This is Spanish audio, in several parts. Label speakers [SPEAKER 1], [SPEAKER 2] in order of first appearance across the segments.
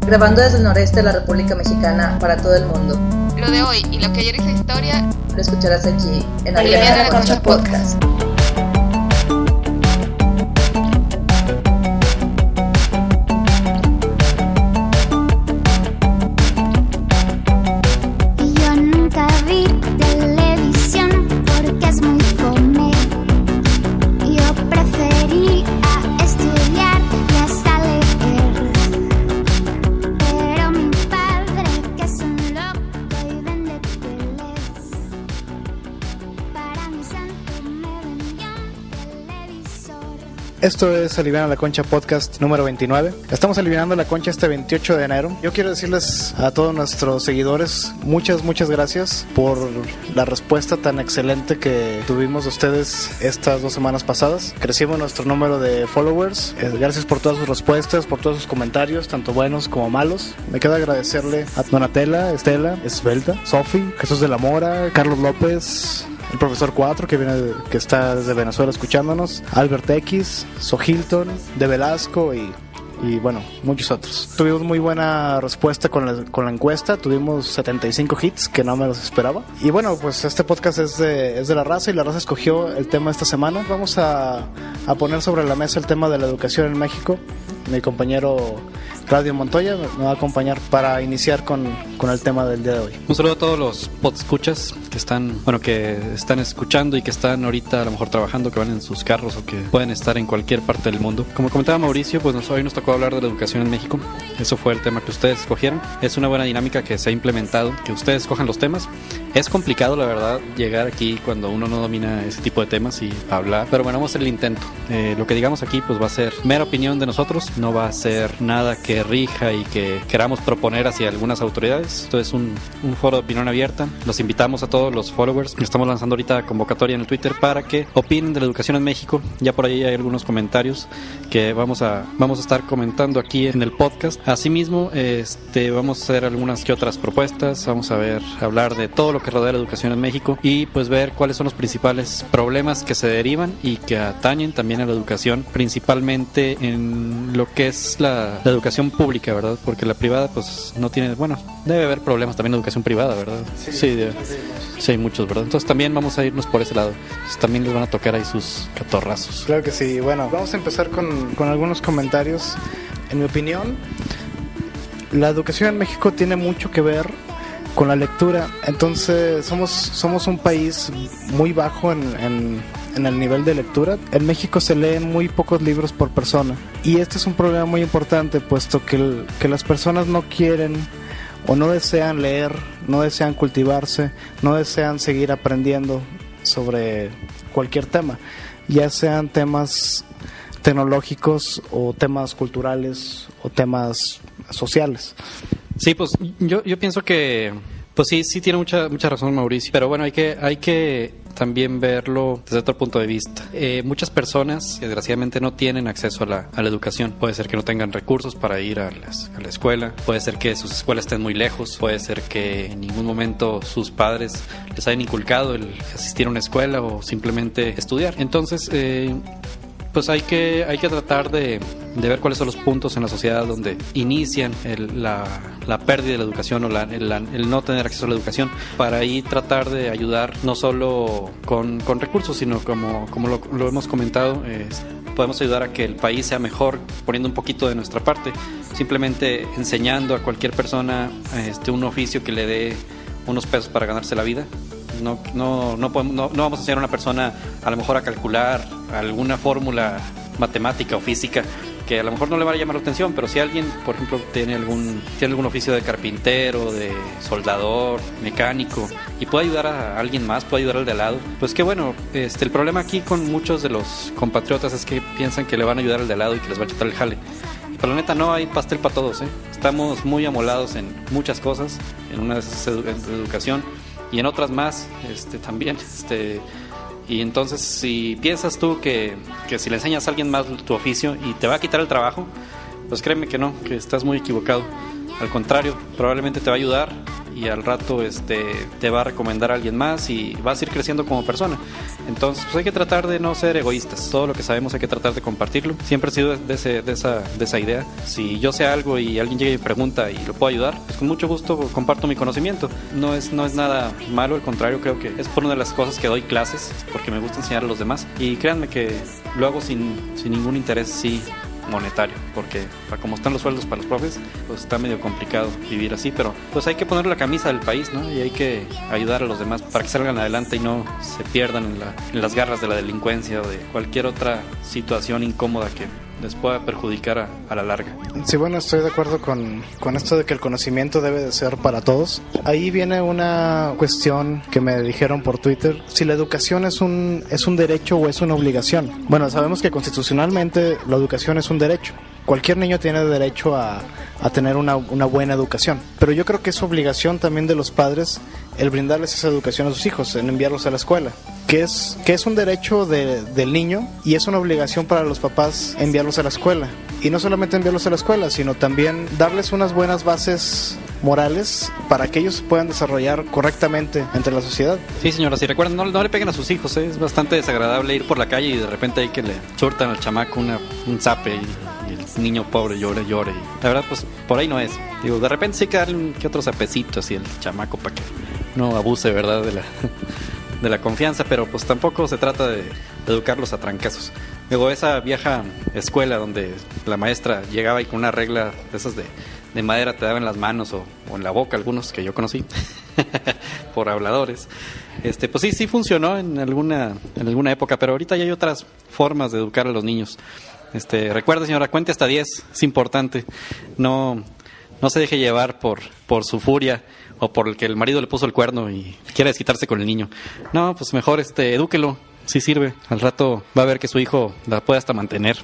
[SPEAKER 1] grabando desde el noreste de la República Mexicana para todo el mundo.
[SPEAKER 2] Lo de hoy y lo que ayer hizo historia
[SPEAKER 1] lo escucharás aquí en Aliviana la Concha Podcast.
[SPEAKER 3] Esto es Aliviana la Concha Podcast número 29. Estamos aliviando la concha este 28 de enero. Yo quiero decirles a todos nuestros seguidores muchas gracias por la respuesta tan excelente que tuvimos de ustedes estas 2 semanas pasadas. Crecimos nuestro número de followers. Gracias por todas sus respuestas, por todos sus comentarios, tanto buenos como malos. Me queda agradecerle a Donatella, Estela, Esbelta, Sofi, Jesús de la Mora, Carlos López, el profesor 4 que está desde Venezuela escuchándonos, Albert X, Sojilton, de Velasco y bueno, muchos otros. Tuvimos muy buena respuesta con la encuesta, tuvimos 75 hits que no me los esperaba. Y bueno, pues este podcast es de la raza y la raza escogió el tema esta semana. Vamos a poner sobre la mesa el tema de la educación en México. Mi compañero Claudio Montoya me va a acompañar para iniciar con el tema del día de hoy.
[SPEAKER 4] Un saludo a todos los podescuchas que están escuchando y que están ahorita a lo mejor trabajando, que van en sus carros o que pueden estar en cualquier parte del mundo. Como comentaba Mauricio, pues hoy nos tocó hablar de la educación en México. Eso fue el tema que ustedes escogieron. Es una buena dinámica que se ha implementado, que ustedes escojan los temas. Es complicado, la verdad, llegar aquí cuando uno no domina ese tipo de temas y hablar, pero bueno, vamos a hacer el intento. Lo que digamos aquí pues va a ser mera opinión de nosotros, no va a ser nada que rija y que queramos proponer hacia algunas autoridades. Esto es un foro de opinión abierta. Los invitamos a todos los followers. Estamos lanzando ahorita convocatoria en el Twitter para que opinen de la educación en México. Ya por ahí hay algunos comentarios que vamos a estar comentando aquí en el podcast. Asimismo, vamos a hacer algunas que otras propuestas. Vamos a hablar de todo lo que rodea la educación en México y pues ver cuáles son los principales problemas que se derivan y que atañen también a la educación, principalmente en lo que es la educación pública, ¿verdad? Porque la privada pues no tiene, bueno, debe haber problemas también en la educación privada, ¿verdad? Sí, hay muchos, ¿verdad? Entonces también vamos a irnos por ese lado. Entonces, también les van a tocar ahí sus catorrazos.
[SPEAKER 3] Claro que sí. Bueno, vamos a empezar con algunos comentarios. En mi opinión, la educación en México tiene mucho que ver con la lectura. Entonces somos un país muy bajo en el nivel de lectura. En México se leen muy pocos libros por persona y este es un problema muy importante, puesto que las personas no quieren o no desean leer, no desean cultivarse, no desean seguir aprendiendo sobre cualquier tema, ya sean temas tecnológicos o temas culturales o temas sociales.
[SPEAKER 4] Sí, pues yo pienso que pues sí tiene mucha razón Mauricio, pero bueno, hay que también verlo desde otro punto de vista. Muchas personas desgraciadamente no tienen acceso a la educación. Puede ser que no tengan recursos para ir a la escuela, puede ser que sus escuelas estén muy lejos, puede ser que en ningún momento sus padres les hayan inculcado el asistir a una escuela o simplemente estudiar. Entonces pues hay que tratar de ver cuáles son los puntos en la sociedad donde inician la pérdida de la educación o el no tener acceso a la educación, para ahí tratar de ayudar no solo con recursos, sino como lo hemos comentado, podemos ayudar a que el país sea mejor poniendo un poquito de nuestra parte, simplemente enseñando a cualquier persona un oficio que le dé unos pesos para ganarse la vida. No vamos a enseñar a una persona a lo mejor a calcular alguna fórmula matemática o física que a lo mejor no le va a llamar la atención, pero si alguien, por ejemplo, tiene algún oficio de carpintero, de soldador, mecánico, y puede ayudar a alguien más, puede ayudar al de al lado, pues qué bueno. El problema aquí con muchos de los compatriotas es que piensan que le van a ayudar al de al lado y que les va a quitar el jale. Pero la neta no hay pastel para todos, ¿eh? Estamos muy amolados en muchas cosas, en una de esas educación y en otras más también. Y entonces si piensas tú que si le enseñas a alguien más tu oficio y te va a quitar el trabajo, pues créeme que no, que estás muy equivocado. Al contrario, probablemente te va a ayudar y al rato te va a recomendar a alguien más y vas a ir creciendo como persona. Entonces pues hay que tratar de no ser egoístas. Todo lo que sabemos hay que tratar de compartirlo. Siempre he sido de esa idea. Si yo sé algo y alguien llega y pregunta y lo puedo ayudar, pues con mucho gusto comparto mi conocimiento. No es nada malo, al contrario, creo que es por una de las cosas que doy clases, porque me gusta enseñar a los demás. Y créanme que lo hago sin ningún interés, sí, monetario, porque como están los sueldos para los profes, pues está medio complicado vivir así, pero pues hay que poner la camisa del país, ¿no? Y hay que ayudar a los demás para que salgan adelante y no se pierdan en las garras de la delincuencia o de cualquier otra situación incómoda que les pueda perjudicar a la larga.
[SPEAKER 3] Sí, bueno, estoy de acuerdo con esto de que el conocimiento debe de ser para todos. Ahí viene una cuestión que me dijeron por Twitter, si la educación es un derecho o es una obligación. Bueno, sabemos que constitucionalmente la educación es un derecho. Cualquier niño tiene derecho a tener una buena educación, pero yo creo que es obligación también de los padres el brindarles esa educación a sus hijos, en enviarlos a la escuela, que es un derecho del niño y es una obligación para los papás enviarlos a la escuela. Y no solamente enviarlos a la escuela, sino también darles unas buenas bases morales para que ellos puedan desarrollar correctamente entre la sociedad.
[SPEAKER 4] Sí, señora, si recuerdan, no le peguen a sus hijos, es bastante desagradable ir por la calle y de repente hay que le surtan al chamaco un zape y el niño pobre llore. Y la verdad, pues por ahí no es. Digo, de repente sí hay que darle un que otro zapecito así al chamaco para que no abuse, ¿verdad?, de la confianza, pero pues tampoco se trata de educarlos a trancazos. Luego esa vieja escuela donde la maestra llegaba y con una regla de esas de madera te daba en las manos o en la boca, algunos que yo conocí por habladores, pues sí funcionó en alguna época, pero ahorita ya hay otras formas de educar a los niños. Recuerde, señora, cuente hasta 10, es importante. No se deje llevar por su furia o por el que el marido le puso el cuerno y quiere desquitarse con el niño. No, pues mejor edúquelo, sí sirve. Al rato va a ver que su hijo la puede hasta mantener.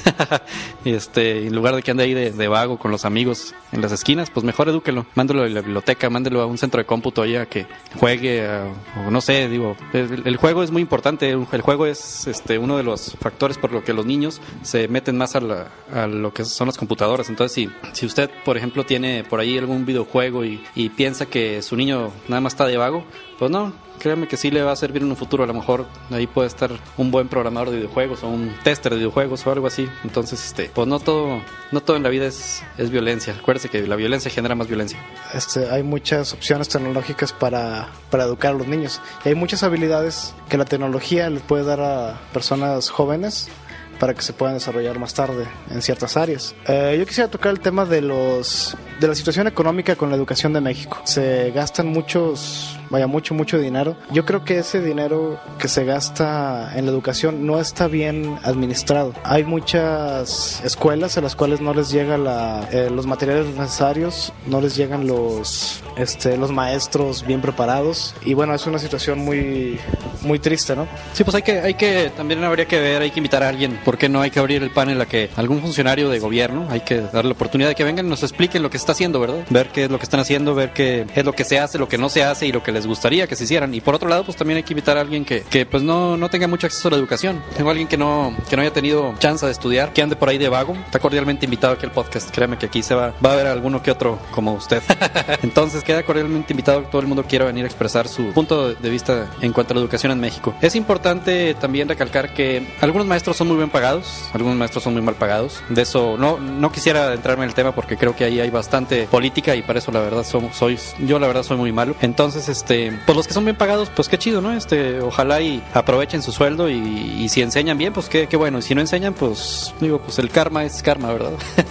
[SPEAKER 4] En lugar de que ande ahí de vago con los amigos en las esquinas, pues mejor edúquelo. Mándelo a la biblioteca, mándelo a un centro de cómputo ahí a que juegue, o no sé, digo, el juego es muy importante. El juego es uno de los factores por lo que los niños se meten más a lo que son las computadoras. Entonces, si usted, por ejemplo, tiene por ahí algún videojuego y piensa que su niño nada más está de vago, pues no, créame que sí le va a servir en un futuro. A lo mejor ahí puede estar un buen programador de videojuegos o un tester de videojuegos o algo así. Entonces, pues no todo en la vida es violencia. Acuérdese que la violencia genera más violencia.
[SPEAKER 3] Hay muchas opciones tecnológicas para educar a los niños. Y hay muchas habilidades que la tecnología les puede dar a personas jóvenes para que se puedan desarrollar más tarde en ciertas áreas. Yo quisiera tocar el tema de la situación económica con la educación de México. Se gastan mucho dinero. Yo creo que ese dinero que se gasta en la educación no está bien administrado. Hay muchas escuelas a las cuales no les llegan los materiales necesarios, no les llegan los maestros bien preparados, y bueno, es una situación muy, muy triste, ¿no?
[SPEAKER 4] Sí, pues también habría que ver, hay que invitar a alguien. ¿Por qué no hay que abrir el panel a que algún funcionario de gobierno, hay que darle la oportunidad de que vengan y nos expliquen lo que se está haciendo, ¿verdad? Ver qué es lo que están haciendo, ver qué es lo que se hace, lo que no se hace y lo que les gustaría que se hicieran. Y por otro lado, pues también hay que invitar a alguien que pues no tenga mucho acceso a la educación. Tengo a alguien que no haya tenido chance de estudiar, que ande por ahí de vago. Está cordialmente invitado aquí al podcast. Créame que aquí va a haber alguno que otro como usted. Entonces queda cordialmente invitado. Todo el mundo quiera venir a expresar su punto de vista en cuanto a la educación en México. Es importante también recalcar que algunos maestros son muy bien pagados, algunos maestros son muy mal pagados. De eso no quisiera adentrarme en el tema porque creo que ahí hay bastante política y para eso la verdad yo la verdad soy muy malo. Entonces, pues los que son bien pagados, pues qué chido, ¿no? Ojalá y aprovechen su sueldo y si enseñan bien, pues qué bueno. Y si no enseñan, pues digo, pues el karma es karma, ¿verdad?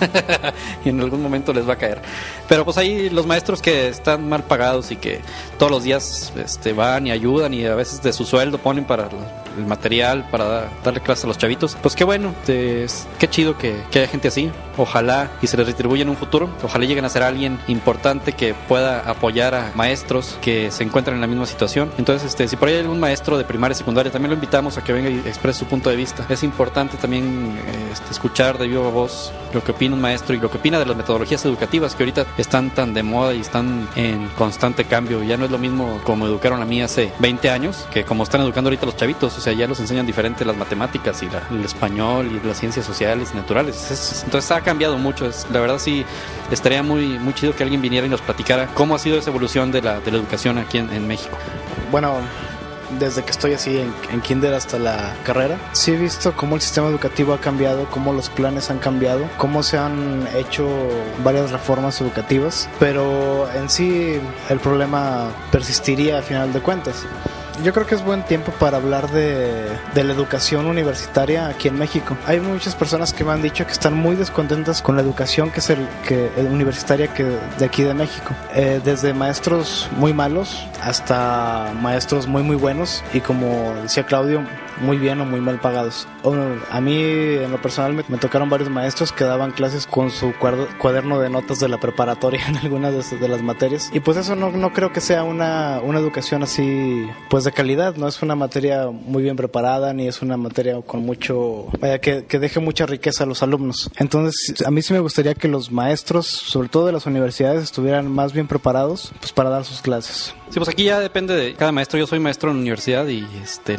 [SPEAKER 4] Y en algún momento les va a caer. Pero pues ahí los maestros que están mal pagados y que todos los días van y ayudan y a veces de su sueldo ponen para el material, para darle clases a los chavitos, pues qué bueno, qué chido que haya gente así. Ojalá y se les retribuya en un futuro. Ojalá lleguen a ser alguien importante que pueda apoyar a maestros que se encuentran en la misma situación. Entonces, si por ahí hay algún maestro de primaria y secundaria, también lo invitamos a que venga y exprese su punto de vista. Es importante también escuchar de viva voz lo que opina un maestro y lo que opina de las metodologías educativas que ahorita están tan de moda y están en constante cambio. Ya no es lo mismo como educaron a mí hace 20 años que como están educando ahorita los chavitos. O sea, ya los enseñan diferente las matemáticas y el español y las ciencias sociales y naturales. Entonces ha cambiado mucho. La verdad sí, estaría muy chido que alguien viniera y nos platicara cómo ha sido esa evolución de la educación aquí en México.
[SPEAKER 3] Bueno, desde que estoy así en kinder hasta la carrera, sí he visto cómo el sistema educativo ha cambiado, cómo los planes han cambiado, cómo se han hecho varias reformas educativas, pero en sí el problema persistiría a final de cuentas. Yo creo que es buen tiempo para hablar de la educación universitaria aquí en México. Hay muchas personas que me han dicho que están muy descontentas con la educación universitaria de aquí de México. Desde maestros muy malos hasta maestros muy buenos y, como decía Claudio, muy bien o muy mal pagados. A mí en lo personal me tocaron varios maestros que daban clases con su cuaderno de notas de la preparatoria en algunas de las materias, y pues eso no creo que sea una educación así pues de calidad. No es una materia muy bien preparada, ni es una materia con mucho, que deje mucha riqueza a los alumnos. Entonces a mí sí me gustaría que los maestros, sobre todo de las universidades, estuvieran más bien preparados pues para dar sus clases.
[SPEAKER 4] Sí, pues aquí ya depende de cada maestro. Yo soy maestro en la universidad y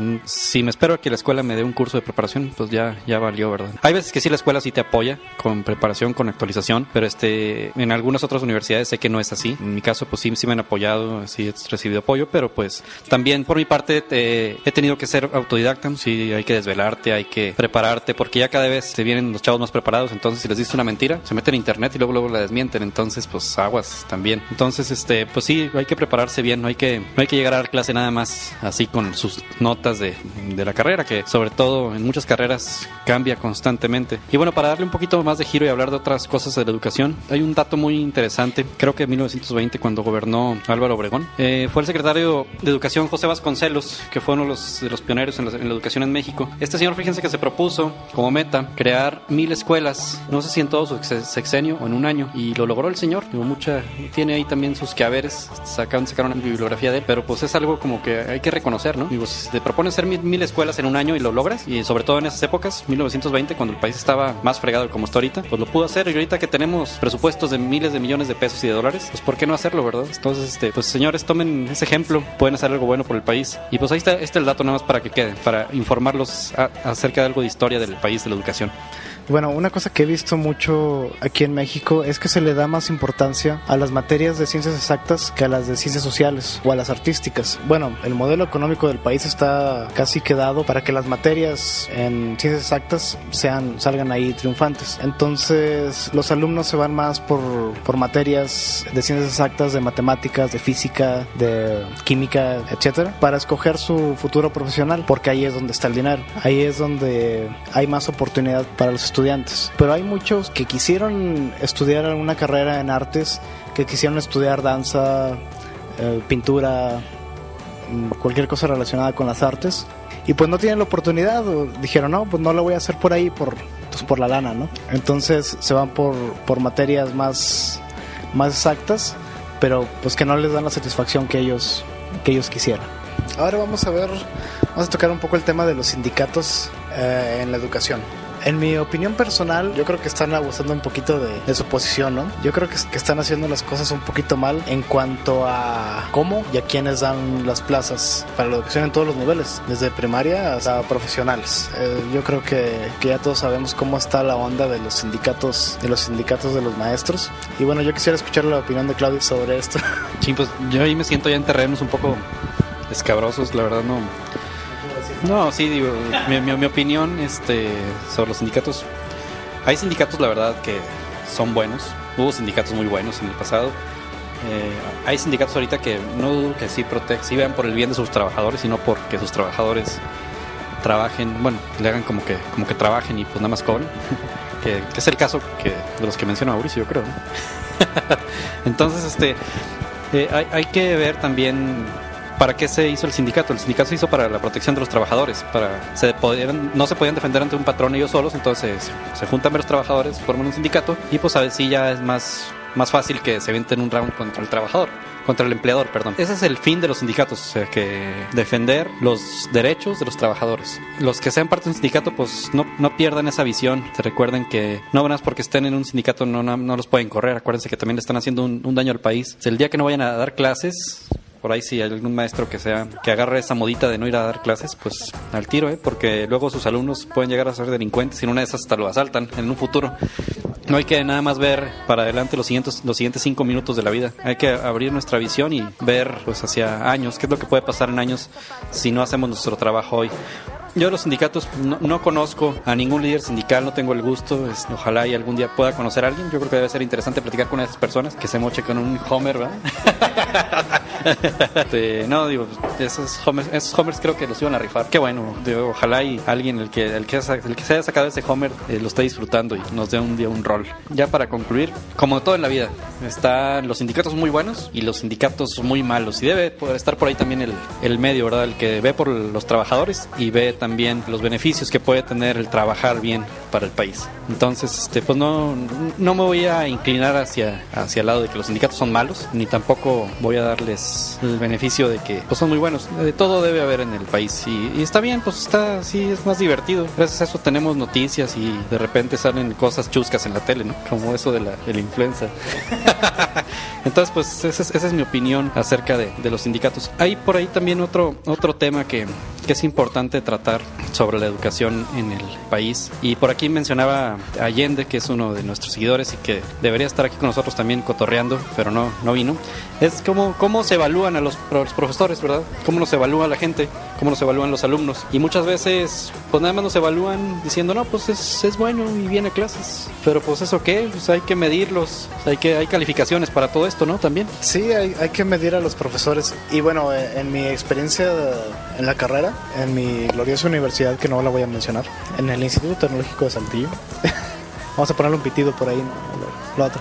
[SPEAKER 4] si me espero a que la escuela me dé un curso de preparación, pues ya valió, ¿verdad? Hay veces que sí la escuela sí te apoya con preparación, con actualización, pero en algunas otras universidades sé que no es así. En mi caso, pues sí me han apoyado, sí he recibido apoyo, pero pues también por mi parte he tenido que ser autodidacta. Sí, hay que desvelarte, hay que prepararte, porque ya cada vez te vienen los chavos más preparados. Entonces, si les dices una mentira, se meten en internet y luego la desmienten. Entonces, pues aguas también. Entonces, pues sí, hay que prepararse bien. No hay que llegar a dar clase nada más así con sus notas de la carrera, que sobre todo en muchas carreras cambia constantemente. Y bueno, para darle un poquito más de giro y hablar de otras cosas de la educación, hay un dato muy interesante. Creo que en 1920, cuando gobernó Álvaro Obregón, fue el secretario de Educación José Vasconcelos, que fue uno de los pioneros en la educación en México. Este señor, fíjense que se propuso como meta crear 1000 escuelas, no sé si en todo su sexenio o en un año, y lo logró el señor. Tiene ahí también sus quehaceres, sacaron una bibliografía de él, pero pues es algo como que hay que reconocer, ¿no? Digo, si te propones hacer 1000 escuelas en un año y lo logras, y sobre todo en esas épocas, 1920, cuando el país estaba más fregado como está ahorita, pues lo pudo hacer. Y ahorita que tenemos presupuestos de miles de millones de pesos y de dólares, pues ¿por qué no hacerlo, verdad? Entonces, pues señores, tomen ese ejemplo, pueden hacer algo bueno por el país. Y pues ahí está el dato, nada más para que quede, para informarlos acerca de algo de historia del país, de la educación.
[SPEAKER 3] Bueno, una cosa que he visto mucho aquí en México es que se le da más importancia a las materias de ciencias exactas que a las de ciencias sociales o a las artísticas. Bueno, el modelo económico del país está casi quedado para que las materias en ciencias exactas salgan ahí triunfantes. Entonces, los alumnos se van más por materias de ciencias exactas, de matemáticas, de física, de química, etcétera, para escoger su futuro profesional, porque ahí es donde está el dinero. Ahí es donde hay más oportunidad para los estudiantes. Pero hay muchos que quisieron estudiar una carrera en artes, que quisieron estudiar danza, pintura, cualquier cosa relacionada con las artes, y pues no tienen la oportunidad, o dijeron no, pues no lo voy a hacer por ahí por la lana, ¿no? Entonces se van por materias más exactas, pero pues que no les dan la satisfacción que ellos quisieran. Ahora vamos a tocar un poco el tema de los sindicatos en la educación. En mi opinión personal, yo creo que están abusando un poquito de su posición, ¿no? Yo creo que están haciendo las cosas un poquito mal en cuanto a cómo y a quiénes dan las plazas para la educación en todos los niveles, desde primaria hasta profesionales. Yo creo que ya todos sabemos cómo está la onda de los sindicatos de los maestros. Y bueno, yo quisiera escuchar la opinión de Claudio sobre esto.
[SPEAKER 4] Sí, pues yo ahí me siento ya en terrenos un poco escabrosos, la verdad no. No, sí, digo, mi opinión sobre los sindicatos. Hay sindicatos, la verdad, que son buenos. Hubo sindicatos muy buenos en el pasado. Hay sindicatos ahorita que no dudo que sí vean por el bien de sus trabajadores, y no porque sus trabajadores trabajen, bueno, le hagan como que trabajen y pues nada más cobren. que es el caso de los que menciona Mauricio, yo creo, ¿no? Entonces, hay que ver también ¿para qué se hizo el sindicato? El sindicato se hizo para la protección de los trabajadores. No se podían defender ante un patrón ellos solos, entonces se juntan varios trabajadores, forman un sindicato, y pues a ver si ya es más fácil que se avienten un round contra el empleador, perdón. Ese es el fin de los sindicatos, o sea, que defender los derechos de los trabajadores. Los que sean parte de un sindicato, pues no pierdan esa visión. Se recuerden que no van a porque estén en un sindicato no los pueden correr. Acuérdense que también le están haciendo un daño al país. O sea, el día que no vayan a dar clases, por ahí si hay algún maestro que agarre esa modita de no ir a dar clases, pues al tiro, porque luego sus alumnos pueden llegar a ser delincuentes y en una de esas hasta lo asaltan en un futuro. No hay que nada más ver para adelante los siguientes 5 minutos de la vida. Hay que abrir nuestra visión y ver pues hacia años, qué es lo que puede pasar en años si no hacemos nuestro trabajo hoy. Yo de los sindicatos no conozco a ningún líder sindical, no tengo el gusto. Ojalá y algún día pueda conocer a alguien. Yo creo que debe ser interesante platicar con esas personas que se moche con un Homer, ¿verdad? No, digo, esos Homers creo que los iban a rifar. Qué bueno, digo, ojalá y alguien, el que se haya sacado ese Homer, lo esté disfrutando y nos dé un día un rol. Ya para concluir, como todo en la vida, están los sindicatos muy buenos y los sindicatos muy malos. Y debe poder estar por ahí también el medio, ¿verdad? El que ve por los trabajadores y ve también los beneficios que puede tener el trabajar bien para el país. Entonces, pues no me voy a inclinar hacia el lado de que los sindicatos son malos, ni tampoco voy a darles el beneficio de que pues son muy buenos. De todo debe haber en el país y está bien, pues sí, es más divertido. Gracias a eso tenemos noticias y de repente salen cosas chuscas en la tele, ¿no? Como eso de la influenza. Entonces, pues esa es mi opinión acerca de los sindicatos. Hay por ahí también otro tema que es importante tratar sobre la educación en el país. Y por aquí mencionaba a Allende, que es uno de nuestros seguidores y que debería estar aquí con nosotros también cotorreando, pero no vino. Es cómo se evalúan a los profesores, ¿verdad? Cómo nos evalúa la gente, cómo nos evalúan los alumnos. Y muchas veces, pues nada más nos evalúan diciendo, no, pues es bueno y viene a clases. Pero pues ¿eso qué? Pues hay que medirlos, hay calificaciones para todo esto, ¿no? También.
[SPEAKER 3] Sí, hay que medir a los profesores. Y bueno, en mi experiencia en la carrera, en mi gloriosa universidad, que no la voy a mencionar, en el Instituto Tecnológico de Saltillo, vamos a ponerle un pitido por ahí, ¿no? Lo otro.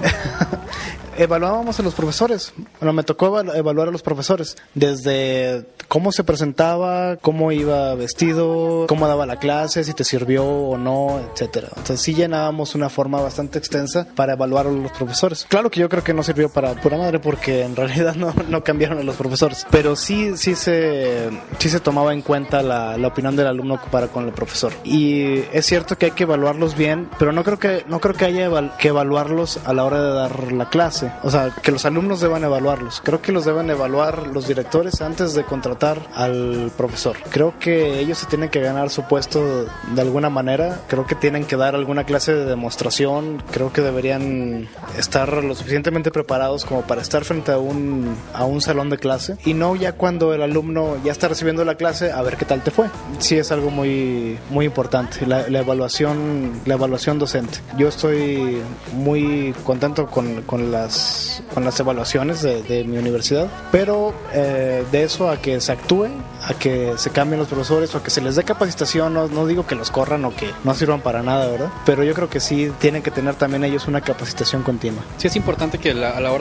[SPEAKER 3] Evaluábamos a los profesores. Bueno, me tocó evaluar a los profesores desde cómo se presentaba, cómo iba vestido, cómo daba la clase, si te sirvió o no, etcétera. Entonces sí llenábamos una forma bastante extensa para evaluar a los profesores. Claro que yo creo que no sirvió para pura madre porque en realidad no cambiaron a los profesores, pero sí se tomaba en cuenta la opinión del alumno para con el profesor. Y es cierto que hay que evaluarlos bien, pero no creo que haya que evaluarlos a la hora de dar la clase. O sea, que los alumnos deban evaluarlos. Creo que los deben evaluar los directores antes de contratar al profesor. Creo que ellos se tienen que ganar su puesto de alguna manera. Creo que tienen que dar alguna clase de demostración. Creo que deberían estar lo suficientemente preparados como para estar frente a un salón de clase. Y no ya cuando el alumno ya está recibiendo la clase, a ver qué tal te fue. Sí, es algo muy, muy importante. La evaluación docente. Yo estoy muy contento con las evaluaciones de mi universidad, pero de eso a que se actúe, a que se cambien los profesores o a que se les dé capacitación, no digo que los corran o que no sirvan para nada, ¿verdad? Pero yo creo que sí tienen que tener también ellos una capacitación continua.
[SPEAKER 4] Sí, es importante que a la hora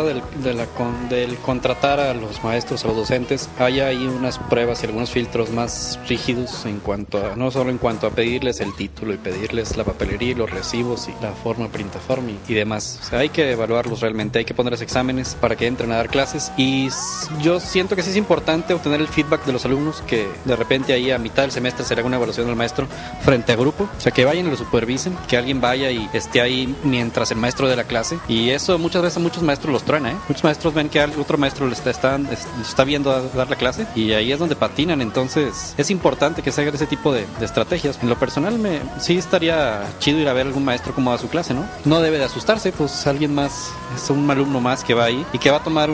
[SPEAKER 4] del contratar a los maestros, a los docentes, haya ahí unas pruebas y algunos filtros más rígidos no solo en cuanto a pedirles el título y pedirles la papelería y los recibos y la forma printaform y demás. O sea, hay que evaluarlos realmente, hay que ponerles exámenes para que entren a dar clases y yo siento que sí es importante obtener el feedback de los alumnos, que de repente ahí a mitad del semestre se le haga una evaluación del maestro frente a grupo, o sea, que vayan y lo supervisen, que alguien vaya y esté ahí mientras el maestro dé la clase, y eso muchas veces muchos maestros los truena, muchos maestros ven que otro maestro les está viendo dar la clase y ahí es donde patinan. Entonces es importante que se haga ese tipo de estrategias. En lo personal sí estaría chido ir a ver a algún maestro cómo da su clase, no debe de asustarse, pues alguien más es un alumno más que va ahí y que va a tomar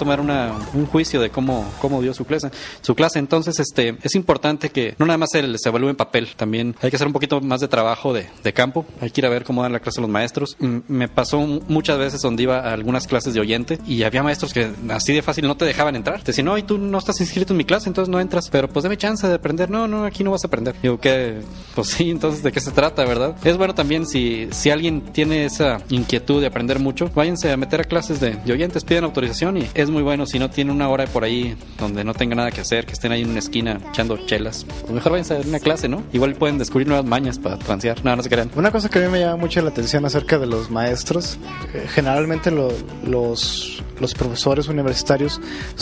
[SPEAKER 4] un juicio de cómo dio su clase. Entonces es importante que no nada más se evalúe en papel, también hay que hacer un poquito más de trabajo de campo, hay que ir a ver cómo dan la clase los maestros. Me pasó muchas veces donde iba a algunas clases de oyente y había maestros que así de fácil no te dejaban entrar, te decían, no, y tú no estás inscrito en mi clase, entonces no entras, pero pues dame chance de aprender. No, aquí no vas a aprender. Digo que, pues sí, entonces ¿de qué se trata, verdad? Es bueno también si alguien tiene esa inquietud de aprender mucho, váyanse a meter a clases de oyentes, piden autorización y es muy bueno. Si no tiene una hora por ahí donde no tenga nada que hacer, que estén ahí en una esquina echando chelas, pues mejor váyanse a una clase, ¿no? Igual pueden descubrir nuevas mañas para transear. No se crean.
[SPEAKER 3] Una cosa que a mí me llama mucho la atención acerca de los maestros, generalmente los profesores universitarios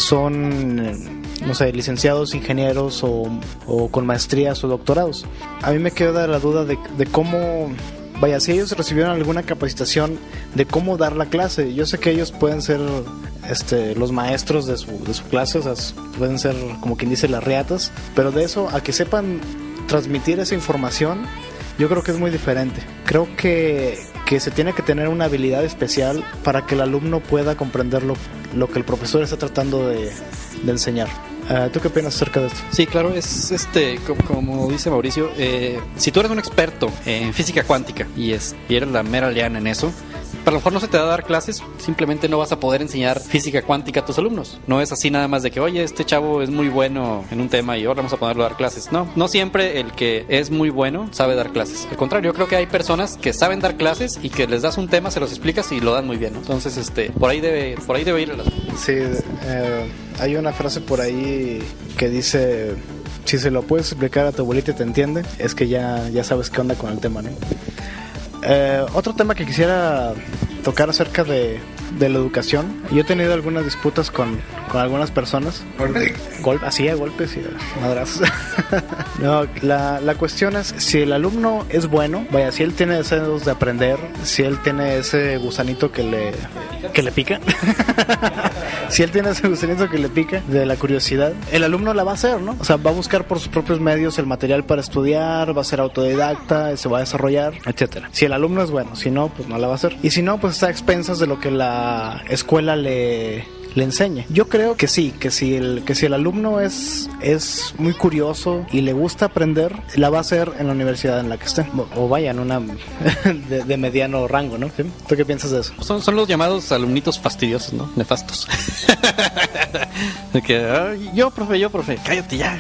[SPEAKER 3] son, no sé, licenciados, ingenieros o con maestrías o doctorados. A mí me queda la duda de cómo vaya, si ellos recibieron alguna capacitación de cómo dar la clase. Yo sé que ellos pueden ser los maestros de su clase, o sea, pueden ser como quien dice las riatas, pero de eso a que sepan transmitir esa información, yo creo que es muy diferente. Creo que se tiene que tener una habilidad especial para que el alumno pueda comprender lo que el profesor está tratando de enseñar. ¿Tú qué opinas acerca de esto?
[SPEAKER 4] Sí, claro, es como dice Mauricio, si tú eres un experto en física cuántica y eres la mera liana en eso, a lo mejor no se te va a dar clases, simplemente no vas a poder enseñar física cuántica a tus alumnos. No es así nada más de que, oye, este chavo es muy bueno en un tema y ahora vamos a ponerlo a dar clases. No siempre el que es muy bueno sabe dar clases. Al contrario, yo creo que hay personas que saben dar clases y que les das un tema, se los explicas y lo dan muy bien, ¿no? Entonces, por ahí debe ir el asunto.
[SPEAKER 3] Sí, hay una frase por ahí que dice: si se lo puedes explicar a tu abuelita y te entiende, es que ya sabes qué onda con el tema, ¿no? Otro tema que quisiera tocar acerca de la educación. Yo he tenido algunas disputas con algunas personas. Así a golpes y a madrazos. No, la cuestión es si el alumno es bueno, vaya, si él tiene deseos de aprender, si él tiene ese gusanito que le pica. Si él tiene ese gusanito que le pica de la curiosidad, el alumno la va a hacer, ¿no? O sea, va a buscar por sus propios medios el material para estudiar, va a ser autodidacta, se va a desarrollar, etcétera. Si el alumno es bueno, si no, pues no la va a hacer. Y si no, pues está a expensas de lo que la escuela le enseñe. Yo creo que sí, que si el alumno es muy curioso y le gusta aprender, la va a hacer en la universidad en la que esté, o vaya en una de mediano rango, ¿no? ¿Sí? ¿Tú qué piensas de eso?
[SPEAKER 4] Son los llamados alumnitos fastidiosos, ¿no? Nefastos. De que, yo profe, cállate ya.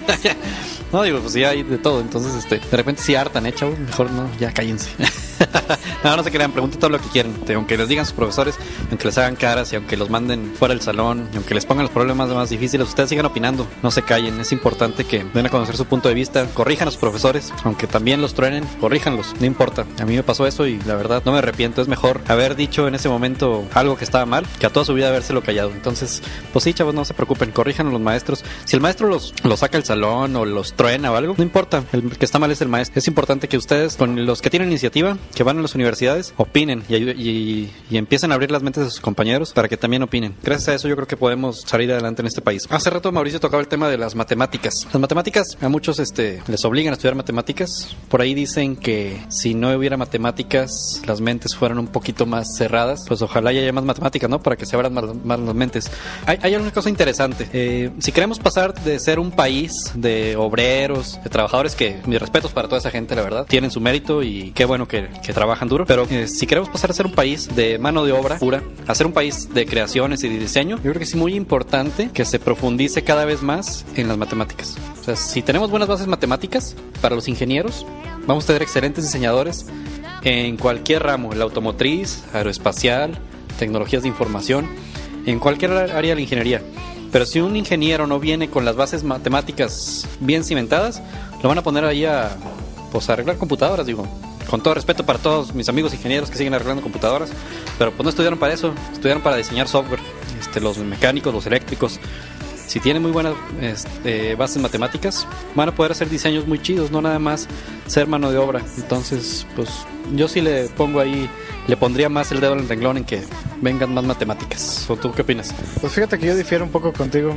[SPEAKER 4] No, digo, pues ya hay de todo. Entonces, de repente sí hartan, chavos, mejor no, ya cállense. No se crean, pregunten todo lo que quieran. Aunque les digan sus profesores, aunque les hagan caras y aunque los manden fuera del salón, y aunque les pongan los problemas más difíciles, ustedes sigan opinando, no se callen. Es importante que den a conocer su punto de vista. Corrijan a sus profesores, aunque también los truenen, corríjanlos, no importa. A mí me pasó eso y la verdad no me arrepiento. Es mejor haber dicho en ese momento algo que estaba mal que a toda su vida habérselo callado. Entonces, pues sí, chavos, no se preocupen, corrijan a los maestros. Si el maestro los saca del salón o los truena o algo, no importa, el que está mal es el maestro. Es importante que ustedes, con los que tienen iniciativa, que van a las universidades, opinen y empiecen a abrir las mentes de sus compañeros para que también opinen. Gracias a eso yo creo que podemos salir adelante en este país. Hace rato Mauricio tocaba el tema de las matemáticas. Las matemáticas, a muchos les obligan a estudiar matemáticas. Por ahí dicen que si no hubiera matemáticas, las mentes fueran un poquito más cerradas. Pues ojalá haya más matemáticas, ¿no? Para que se abran más las mentes. Hay una cosa interesante. Si queremos pasar de ser un país de obreros, de trabajadores, que mis respetos para toda esa gente, la verdad, tienen su mérito y qué bueno que trabajan duro, pero si queremos pasar a ser un país de mano de obra pura, a ser un país de creaciones y de diseño, yo creo que es muy importante que se profundice cada vez más en las matemáticas. O sea, si tenemos buenas bases matemáticas para los ingenieros, vamos a tener excelentes diseñadores en cualquier ramo, en la automotriz, aeroespacial, tecnologías de información, en cualquier área de la ingeniería. Pero si un ingeniero no viene con las bases matemáticas bien cimentadas, lo van a poner ahí a arreglar computadoras, digo. Con todo respeto para todos mis amigos ingenieros que siguen arreglando computadoras, pero pues no estudiaron para eso, estudiaron para diseñar software. Los mecánicos, los eléctricos, si tienen muy buenas bases matemáticas, van a poder hacer diseños muy chidos, no nada más ser mano de obra. Entonces, pues yo sí le pondría más el dedo en el renglón en que vengan más matemáticas. ¿O tú qué opinas?
[SPEAKER 3] Pues fíjate que yo difiero un poco contigo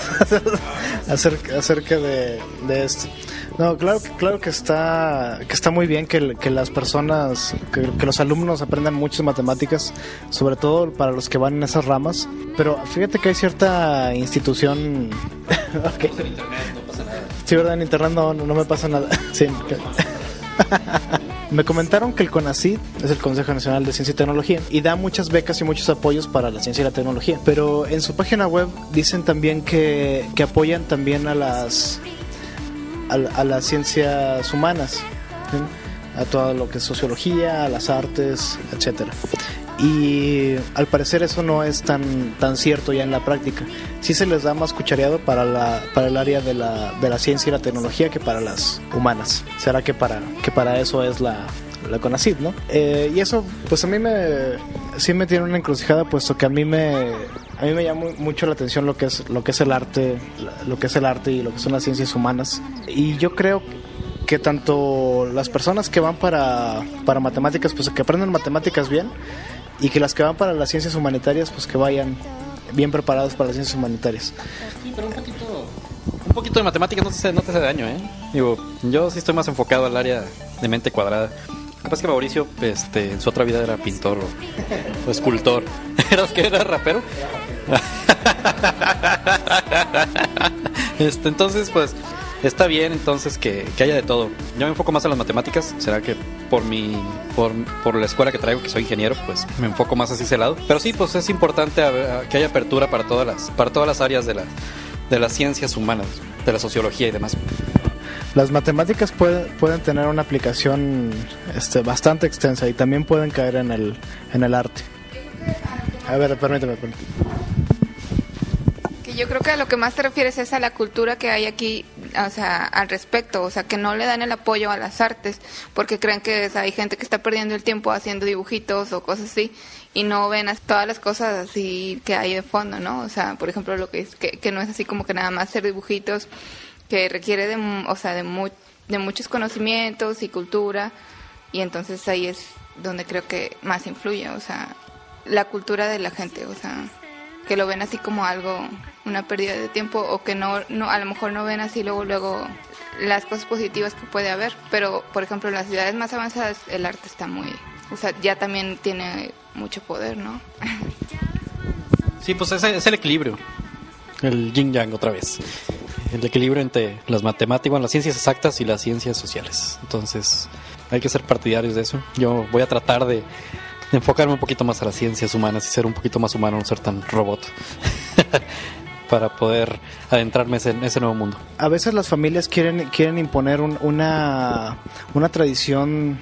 [SPEAKER 3] acerca de esto. No, claro que está muy bien que las personas, que los alumnos aprendan muchas matemáticas, sobre todo para los que van en esas ramas. Pero fíjate que hay cierta institución. Okay.
[SPEAKER 4] En internet no pasa nada.
[SPEAKER 3] Sí, verdad, en internet no me pasa nada. Sí. Me comentaron que el CONACYT es el Consejo Nacional de Ciencia y Tecnología y da muchas becas y muchos apoyos para la ciencia y la tecnología. Pero en su página web dicen también que apoyan también a las ciencias humanas, ¿sí? A todo lo que es sociología, a las artes, etcétera. Y al parecer eso no es tan cierto ya en la práctica. Sí se les da más cuchareado para el área de la ciencia y la tecnología que para las humanas. Será que para eso es la CONACYT, ¿no? Y eso pues a mí sí me tiene una encrucijada, puesto que a mí me llama mucho la atención lo que es el arte y lo que son las ciencias humanas. Y yo creo que tanto las personas que van para matemáticas, pues que aprendan matemáticas bien, y que las que van para las ciencias humanitarias, pues que vayan bien preparados para las ciencias humanitarias.
[SPEAKER 4] Sí, pero un poquito de matemáticas no te hace daño, ¿eh? Digo, yo sí estoy más enfocado al área de mente cuadrada. Capaz que Mauricio, en su otra vida era pintor o escultor. ¿Era rapero? Entonces, pues, está bien entonces que haya de todo. Yo me enfoco más en las matemáticas. Será que por la escuela que traigo, que soy ingeniero, pues me enfoco más hacia ese lado. Pero sí, pues es importante que haya apertura para todas las áreas de las ciencias humanas, de la sociología y demás.
[SPEAKER 3] Las matemáticas pueden tener una aplicación bastante extensa, y también pueden caer en el arte. A ver, permíteme.
[SPEAKER 2] Que yo creo que a lo que más te refieres es a la cultura que hay aquí, o sea, al respecto, o sea, que no le dan el apoyo a las artes porque creen que hay gente que está perdiendo el tiempo haciendo dibujitos o cosas así y no ven todas las cosas así que hay de fondo, ¿no? O sea, por ejemplo, lo que es que no es así como que nada más hacer dibujitos, que requiere de muchos conocimientos y cultura, y entonces ahí es donde creo que más influye, o sea, la cultura de la gente, o sea, que lo ven así como algo, una pérdida de tiempo, o que no a lo mejor no ven así luego las cosas positivas que puede haber, pero por ejemplo en las ciudades más avanzadas el arte está muy, o sea, ya también tiene mucho poder, ¿no?
[SPEAKER 4] Sí, pues es el equilibrio, el yin yang otra vez. El equilibrio entre las matemáticas, las ciencias exactas y las ciencias sociales. Entonces, hay que ser partidarios de eso. Yo voy a tratar de enfocarme un poquito más a las ciencias humanas y ser un poquito más humano, no ser tan robot, para poder adentrarme en ese nuevo mundo.
[SPEAKER 3] A veces las familias quieren imponer una tradición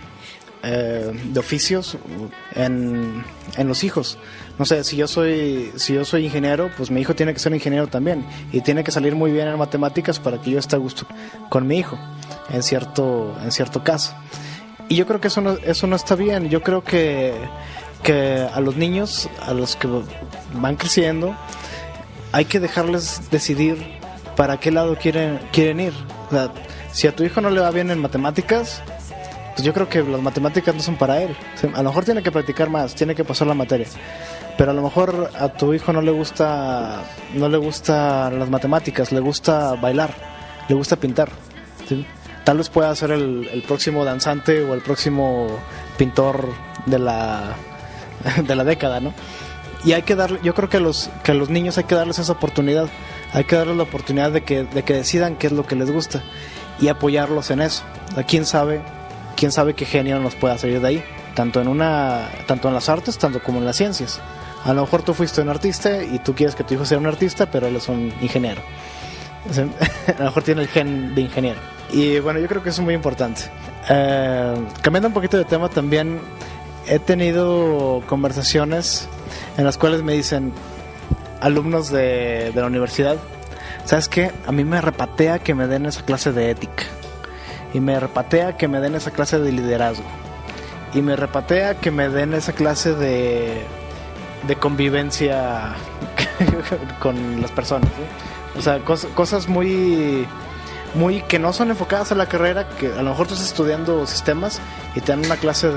[SPEAKER 3] de oficios en los hijos. No sé, si yo soy ingeniero, pues mi hijo tiene que ser ingeniero también, y tiene que salir muy bien en matemáticas para que yo esté a gusto con mi hijo, en cierto caso. Y yo creo que eso no está bien. Yo creo que a los niños, a los que van creciendo, hay que dejarles decidir para qué lado quieren ir. O sea, si a tu hijo no le va bien en matemáticas, pues yo creo que las matemáticas no son para él. A lo mejor tiene que practicar más, tiene que pasar la materia. Pero a lo mejor a tu hijo no le gusta las matemáticas, le gusta bailar, le gusta pintar, ¿sí? Tal vez pueda ser el próximo danzante o el próximo pintor de la década, ¿no? Y hay que yo creo que a los niños hay que darles esa oportunidad, hay que darles la oportunidad de que decidan qué es lo que les gusta y apoyarlos en eso. ¿Quién sabe qué genio nos pueda salir de ahí? Tanto en las artes, tanto como en las ciencias. A lo mejor tú fuiste un artista y tú quieres que tu hijo sea un artista, pero él es un ingeniero. A lo mejor tiene el gen de ingeniero. Y bueno, yo creo que eso es muy importante. Cambiando un poquito de tema, también he tenido conversaciones en las cuales me dicen alumnos de la universidad: ¿sabes qué? A mí me repatea que me den esa clase de ética, y me repatea que me den esa clase de liderazgo, y me repatea que me den esa clase de convivencia con las personas, ¿sí? O sea, cosas muy que no son enfocadas a la carrera, que a lo mejor tú estás estudiando sistemas y te dan una clase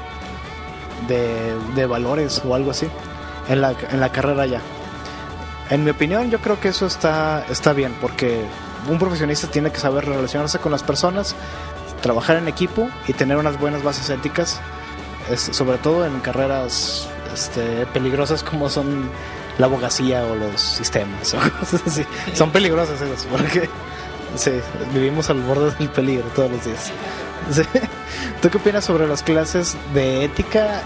[SPEAKER 3] de valores o algo así en la carrera ya. En mi opinión, yo creo que eso está bien, porque un profesionista tiene que saber relacionarse con las personas, trabajar en equipo y tener unas buenas bases éticas, sobre todo en carreras peligrosas como son la abogacía o los sistemas o cosas así. Son peligrosas esas, porque sí, vivimos al borde del peligro todos los días. Sí. ¿Tú qué opinas sobre las clases de ética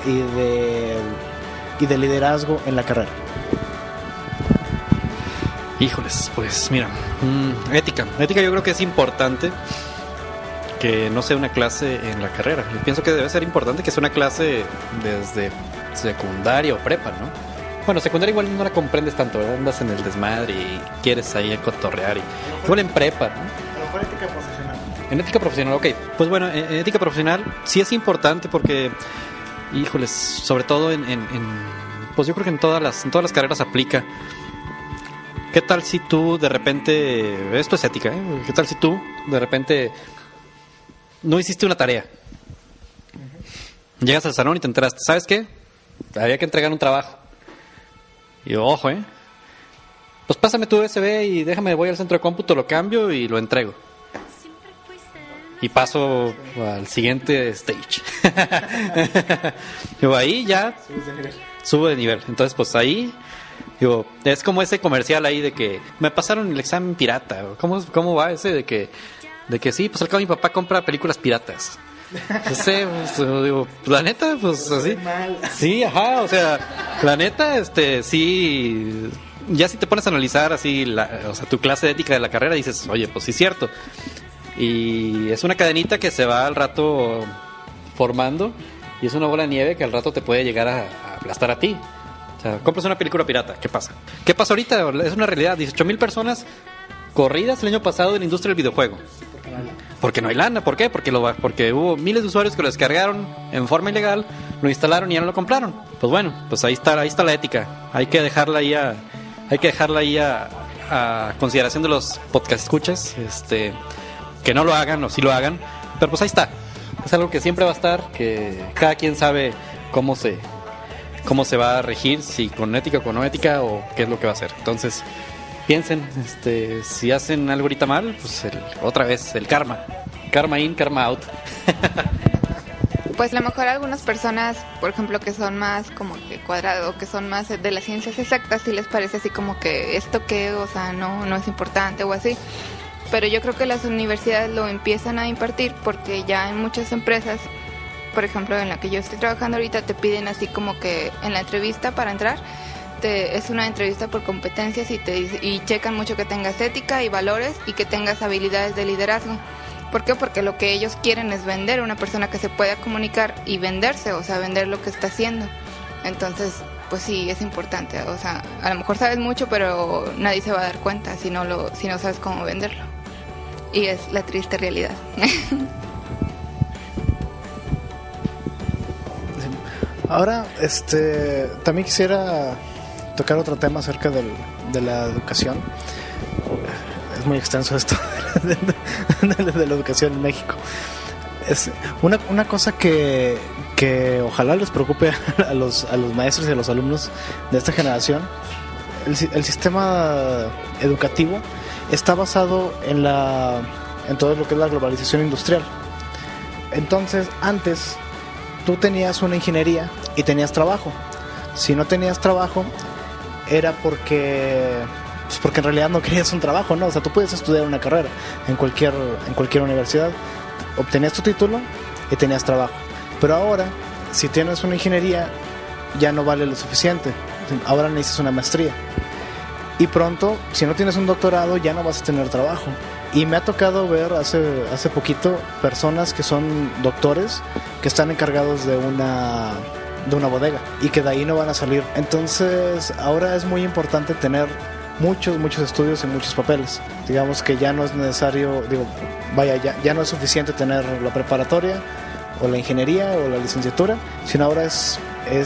[SPEAKER 3] y de liderazgo en la carrera?
[SPEAKER 4] Híjoles, pues mira, ética yo creo que es importante que no sea una clase en la carrera. Yo pienso que debe ser importante que sea una clase desde secundaria o prepa, ¿no? Bueno, secundaria igual no la comprendes tanto, ¿verdad? Andas en el desmadre y quieres ahí cotorrear. Igual en prepa, ¿no?
[SPEAKER 3] Pero en ética profesional.
[SPEAKER 4] En ética profesional, ok. Pues bueno, en ética profesional sí es importante porque, híjoles, sobre todo pues yo creo que en todas las carreras aplica. ¿Qué tal si tú de repente, esto es ética, ¿eh? ¿Qué tal si tú de repente no hiciste una tarea. Llegas al salón y te enteraste, ¿sabes qué? Había que entregar un trabajo. Y yo, ojo, pues pásame tu USB y déjame, voy al centro de cómputo, lo cambio y lo entrego. Y paso al siguiente stage. Digo, ahí ya subo de nivel. Entonces, pues ahí, digo, es como ese comercial ahí de que me pasaron el examen pirata. ¿Cómo va ese de que sí, pues al cabo mi papá compra películas piratas? No sé, pues, digo, la neta, pues así. Sí, ajá, o sea, la neta, sí. Ya si te pones a analizar así, o sea, tu clase de ética de la carrera, dices, oye, pues sí es cierto. Y es una cadenita que se va al rato formando y es una bola de nieve que al rato te puede llegar a aplastar a ti. O sea, compras una película pirata, ¿qué pasa? ¿Qué pasa ahorita? Es una realidad, 18,000 personas corridas el año pasado en la industria del videojuego. Porque no hay lana, ¿por qué? Porque hubo miles de usuarios que lo descargaron en forma ilegal, lo instalaron y ya no lo compraron. Pues bueno, pues ahí está la ética. Hay que dejarla ahí a consideración de los podcast escuchas, que no lo hagan o sí lo hagan, pero pues ahí está. Es algo que siempre va a estar, que cada quien sabe cómo se va a regir, si con ética o con no ética, o qué es lo que va a hacer. Entonces, piensen, si hacen algo ahorita mal, pues otra vez el karma in, karma out.
[SPEAKER 2] Pues a lo mejor algunas personas, por ejemplo, que son más como que cuadrado, que son más de las ciencias exactas, sí les parece así como que esto que, o sea, no es importante o así. Pero yo creo que las universidades lo empiezan a impartir porque ya en muchas empresas, por ejemplo en la que yo estoy trabajando ahorita, te piden así como que en la entrevista para entrar, es una entrevista por competencias y checan mucho que tengas ética y valores y que tengas habilidades de liderazgo. ¿Por qué? Porque lo que ellos quieren es vender, una persona que se pueda comunicar y venderse, o sea, vender lo que está haciendo. Entonces, pues sí, es importante. O sea, a lo mejor sabes mucho, pero nadie se va a dar cuenta si no sabes cómo venderlo. Y es la triste realidad.
[SPEAKER 3] Ahora, también quisiera tocar otro tema acerca de la educación. Es muy extenso esto de la educación en México. Es una cosa que ojalá les preocupe a los maestros y a los alumnos de esta generación. El sistema educativo está basado en todo lo que es la globalización industrial. Entonces, antes tú tenías una ingeniería y tenías trabajo. Si no tenías trabajo, era porque en realidad no querías un trabajo, ¿no? O sea, tú puedes estudiar una carrera en cualquier universidad, obtenías tu título y tenías trabajo. Pero ahora, si tienes una ingeniería, ya no vale lo suficiente. Ahora necesitas una maestría. Y pronto, si no tienes un doctorado, ya no vas a tener trabajo. Y me ha tocado ver hace poquito personas que son doctores que están encargados de una bodega y que de ahí no van a salir. Entonces, ahora es muy importante tener muchos estudios y muchos papeles. Digamos que ya no es necesario, ya no es suficiente tener la preparatoria o la ingeniería o la licenciatura, sino ahora es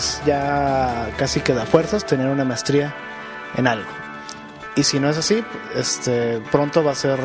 [SPEAKER 3] ya casi que da fuerzas tener una maestría en algo. Y si no es así, pronto va a ser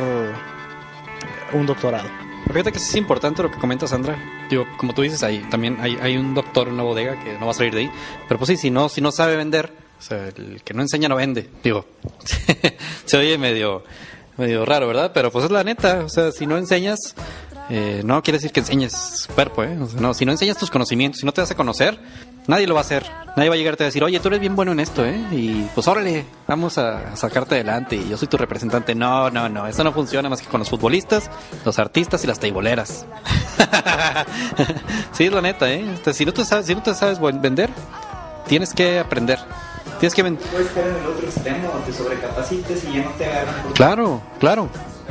[SPEAKER 3] un doctorado.
[SPEAKER 4] Fíjate que sí es importante lo que comenta Sandra. Digo, como tú dices, también hay un doctor en una bodega que no va a salir de ahí. Pero pues sí, si no sabe vender, o sea, el que no enseña no vende. Digo, se oye medio raro, ¿verdad? Pero pues es la neta. O sea, si no enseñas, no quiere decir que enseñes cuerpo, O sea, no, si no enseñas tus conocimientos, si no te das a conocer, nadie lo va a hacer. Nadie va a llegarte a decir, oye, tú eres bien bueno en esto, y pues órale, vamos a sacarte adelante y yo soy tu representante. No, eso no funciona más que con los futbolistas, los artistas y las teiboleras. Sí, es la neta, si no te sabes vender, tienes que aprender. Tienes que vender.
[SPEAKER 5] Puedes caer en el otro extremo, te sobrecapacites y ya no te agarran.
[SPEAKER 4] Claro.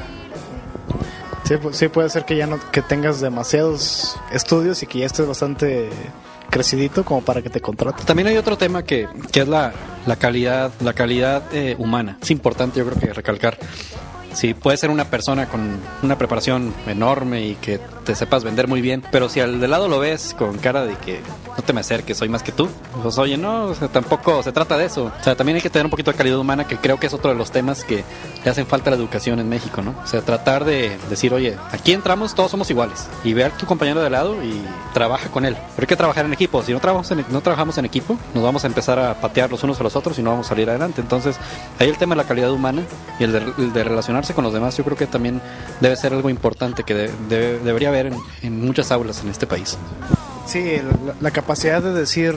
[SPEAKER 3] Sí, puede ser que que tengas demasiados estudios y que ya estés bastante crecidito como para que te contraten.
[SPEAKER 4] También hay otro tema que es la calidad humana. Es importante, yo creo, que recalcar. Si puede ser una persona con una preparación enorme y que te sepas vender muy bien, pero si al de lado lo ves con cara de que no te me acerques, soy más que tú, pues oye, no, o sea, tampoco se trata de eso. O sea, también hay que tener un poquito de calidad humana, que creo que es otro de los temas que le hacen falta a la educación en México, ¿no? O sea, tratar de decir, oye, aquí entramos, todos somos iguales, y ve a tu compañero de lado y trabaja con él. Pero hay que trabajar en equipo. Si no trabajamos en equipo, nos vamos a empezar a patear los unos a los otros y no vamos a salir adelante. Entonces, ahí el tema de la calidad humana y el de relacionarse con los demás, yo creo que también debe ser algo importante que debería haber en muchas aulas en este país.
[SPEAKER 3] Sí, la capacidad de decir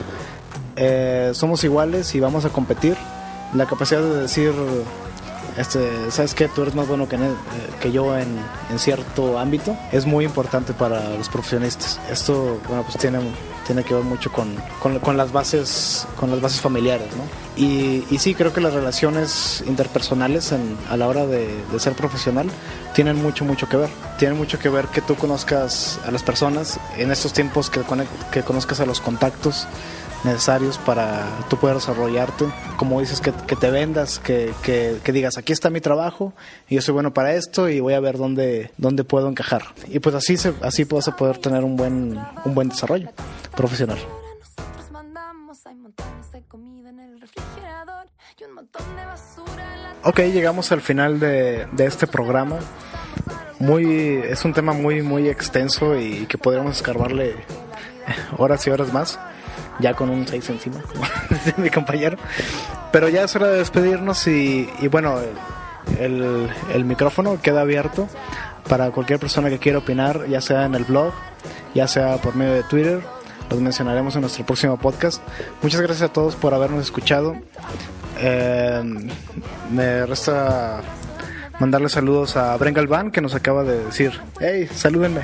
[SPEAKER 3] somos iguales y vamos a competir, la capacidad de decir sabes que tú eres más bueno que yo en cierto ámbito, es muy importante para los profesionistas. Esto, bueno, pues tiene que ver mucho con las bases familiares, ¿no? Y sí, creo que las relaciones interpersonales a la hora de ser profesional tienen mucho que ver. Tienen mucho que ver que tú conozcas a las personas en estos tiempos, que conozcas a los contactos necesarios para tú poder desarrollarte, como dices, que te vendas, que digas, aquí está mi trabajo y yo soy bueno para esto y voy a ver dónde puedo encajar, y pues así vas a poder tener un buen desarrollo profesional. Ok, llegamos al final de este programa. Es un tema muy extenso y que podríamos escarbarle horas y horas más, ya con un 6 encima, como dice mi compañero. Pero ya es hora de despedirnos y bueno, el micrófono queda abierto para cualquier persona que quiera opinar, ya sea en el blog, ya sea por medio de Twitter. Los mencionaremos en nuestro próximo podcast. Muchas gracias a todos por habernos escuchado. Me resta mandarle saludos a Bren Galván, que nos acaba de decir, hey, salúdenme.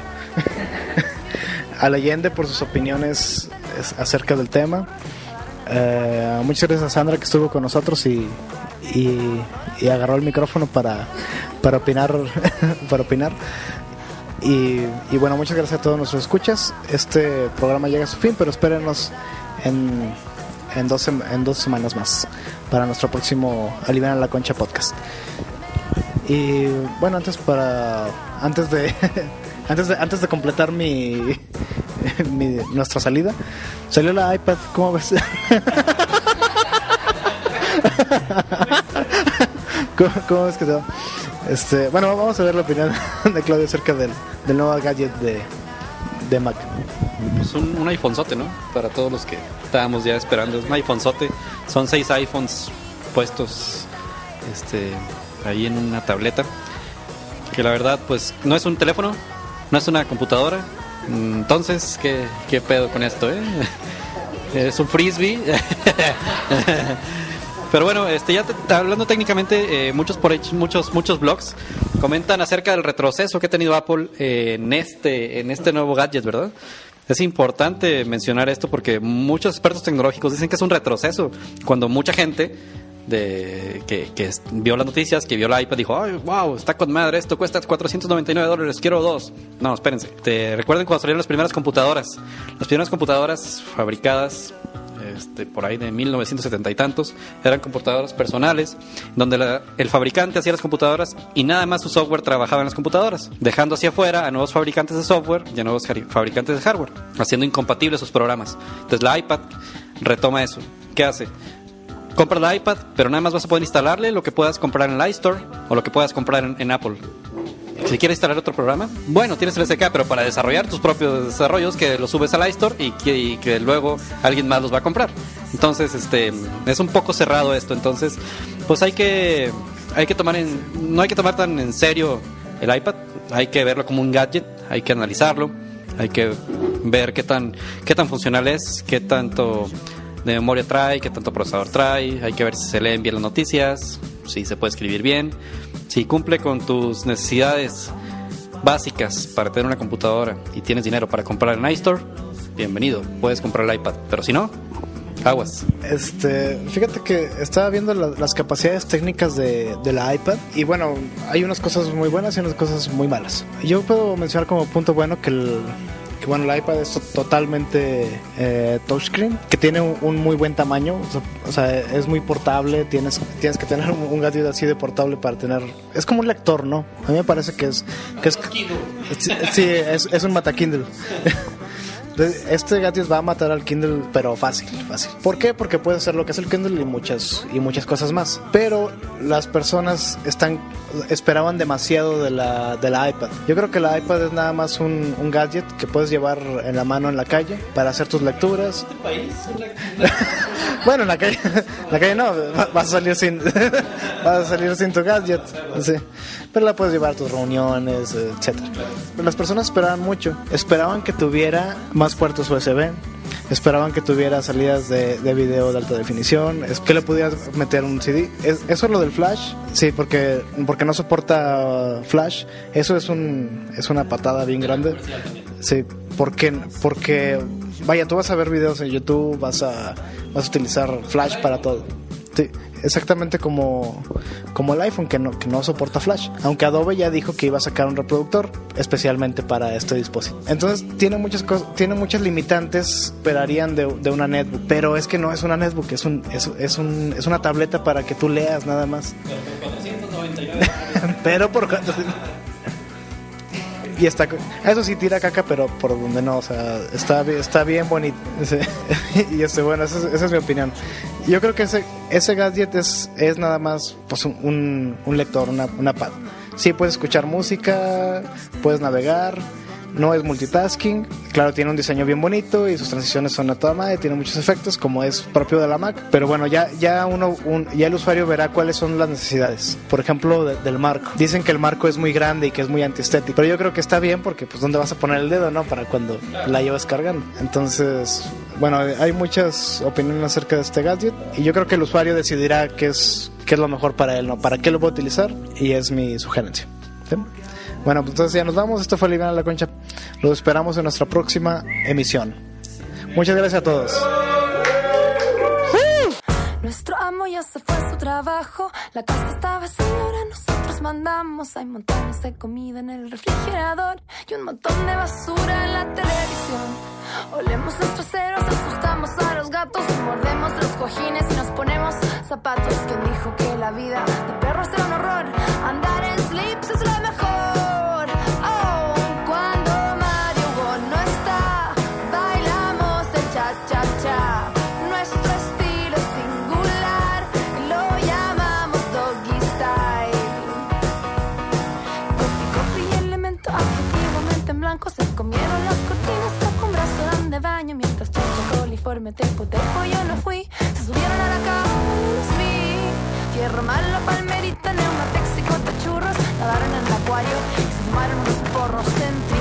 [SPEAKER 3] A Allende por sus opiniones acerca del tema. Muchas gracias a Sandra, que estuvo con nosotros y agarró el micrófono para opinar. Para opinar. Y bueno, muchas gracias a todos nuestros escuchas. Este programa llega a su fin, pero espérenos en 2 semanas más para nuestro próximo Aliviana la Concha podcast. Y bueno, antes de completar nuestra salida, salió la iPad, ¿cómo ves? ¿Cómo ves que se va? Bueno, vamos a ver la opinión de Claudio acerca del nuevo gadget de Mac.
[SPEAKER 4] Pues un iPhonezote, ¿no? Para todos los que estábamos ya esperando, es un iPhonezote. Son 6 iPhones puestos ahí en una tableta, que la verdad pues no es un teléfono, no es una computadora. Entonces, ¿qué pedo con esto, Es un frisbee. Pero bueno, ya hablando técnicamente, muchos blogs comentan acerca del retroceso que ha tenido Apple en este nuevo gadget, ¿verdad? Es importante mencionar esto porque muchos expertos tecnológicos dicen que es un retroceso, cuando mucha gente que vio las noticias, que vio la iPad, dijo, ay, wow, está con madre, esto cuesta $499, quiero 2. No, espérense. Recuerden cuando salieron las primeras computadoras fabricadas por ahí de 1970 y tantos, eran computadoras personales, donde el fabricante hacía las computadoras y nada más su software trabajaba en las computadoras, dejando hacia afuera a nuevos fabricantes de software y a nuevos fabricantes de hardware, haciendo incompatibles sus programas. Entonces la iPad retoma eso. ¿Qué hace? Compras la iPad, pero nada más vas a poder instalarle lo que puedas comprar en la iStore o lo que puedas comprar en Apple. Si quieres instalar otro programa, bueno, tienes el SDK, pero para desarrollar tus propios desarrollos, que los subes a la iStore y que luego alguien más los va a comprar. Entonces, es un poco cerrado esto. Entonces, pues no hay que tomar tan en serio el iPad. Hay que verlo como un gadget, hay que analizarlo, hay que ver qué tan funcional es, qué tanto de memoria trae, qué tanto procesador trae, hay que ver si se leen bien las noticias, si se puede escribir bien, si cumple con tus necesidades básicas para tener una computadora y tienes dinero para comprar en iStore, bienvenido, puedes comprar el iPad, pero si no, aguas.
[SPEAKER 3] Fíjate que estaba viendo las capacidades técnicas de la iPad y bueno, hay unas cosas muy buenas y unas cosas muy malas. Yo puedo mencionar como punto bueno que bueno, el iPad es totalmente touchscreen, que tiene un muy buen tamaño, o sea, es muy portable, tienes que tener un gadget así de portable para tener, es como un lector, ¿no? A mí me parece que es sí, es un mata Kindle. Este gadget va a matar al Kindle, pero fácil. ¿Por qué? Porque puede hacer lo que es el Kindle y muchas cosas más. Pero las personas esperaban demasiado de la iPad. Yo creo que la iPad es nada más un gadget que puedes llevar en la mano en la calle para hacer tus lecturas. Bueno, en la calle no, vas a salir sin tu gadget, sí. Pero la puedes llevar a tus reuniones, etcétera. Las personas esperaban mucho, esperaban que tuviera más puertos USB, esperaban que tuviera salidas de video de alta definición, que le pudieras meter un CD. Eso es lo del flash, sí, porque no soporta flash. Eso es una patada bien grande, sí, porque vaya, tú vas a ver videos en YouTube, vas a utilizar flash para todo. Sí, exactamente como el iPhone que no soporta flash, aunque Adobe ya dijo que iba a sacar un reproductor especialmente para este dispositivo. Entonces tiene muchas limitantes, esperarían de una netbook, pero es que no es una netbook, es una tableta para que tú leas nada más. Pero por 499. Y eso sí tira caca, pero por donde no, o sea, está bien bonito. Y bueno, esa es mi opinión. Yo creo que ese gadget es nada más pues un lector, una pad. Sí, puedes escuchar música, puedes navegar, no es multitasking. Claro, tiene un diseño bien bonito y sus transiciones son a toda madre, tiene muchos efectos como es propio de la Mac. Pero bueno, ya el usuario verá cuáles son las necesidades. Por ejemplo, del marco. Dicen que el marco es muy grande y que es muy antiestético, pero yo creo que está bien porque pues dónde vas a poner el dedo, ¿no? Para cuando la llevas cargando. Entonces, bueno, hay muchas opiniones acerca de este gadget y yo creo que el usuario decidirá qué es lo mejor para él, ¿no? Para qué lo va a utilizar, y es mi sugerencia, ¿sí? Bueno, pues entonces ya nos vamos. Esto fue Liviana la Concha. Los esperamos en nuestra próxima emisión. Muchas gracias a todos.
[SPEAKER 6] Nuestro amo ya se fue a su trabajo. La casa está vacía, ahora nosotros mandamos. Hay montones de comida en el refrigerador y un montón de basura en la televisión. Olemos los traseros, asustamos a los gatos, mordemos los cojines y nos ponemos zapatos. ¿Quién dijo que la vida de perros era un horror? Andar en slips es lo mejor. Oh, cuando Mario Go no está, bailamos el cha-cha-cha. Nuestro estilo es singular y lo llamamos doggy style. Copy y elemento adjetivamente en blanco se comieron las cortinas con brazo dan de baño. Mientras todo coliforme tepo yo no fui. Se subieron a la cama y los vi. Tierra mala, palmerita, neumatex y cortachurros. Nadaron en el acuario y se fumaron unos porros.